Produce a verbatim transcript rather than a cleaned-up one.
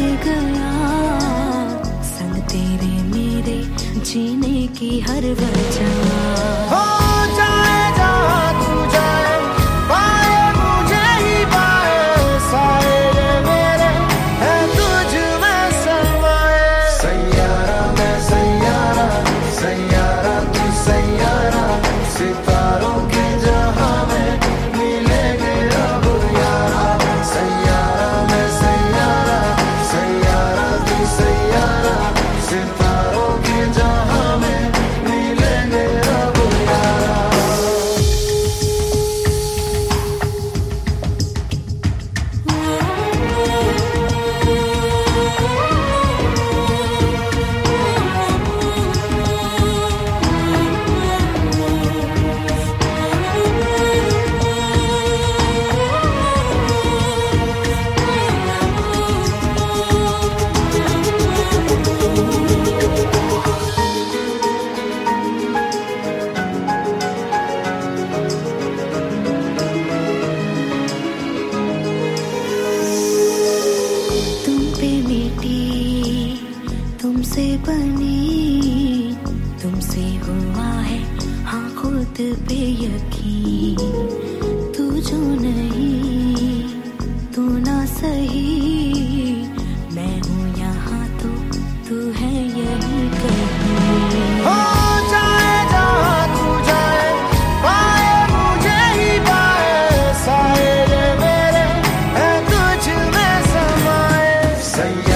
गया, संग तेरे मेरे जीने की हर वजह। हो जाए जहाँ तू जाए, पाए मुझे ही पाए, साए ये मेरे है तुझ में समाए। सैयारा मैं सैयारा, सैयारा तू सैयारा, सितारों के जहां में मिलेंगे अब यारा। सैयारा मैं सैयारा, सैयारा तू सैयारा, सितारों के जहां में मिलेंगे अब यारा। तुम पे मिटी, तुमसे बनी, तुमसे हुआ है हाँ खुद पे यकीन। तू जो नहीं, तू ना सही, मैं हूँ यहाँ तो तू है यही कहीं। हो जाए जहाँ तू जाए, पाए मुझे ही पाए, साए ये मेरे है तुझ में समाए। सैयारा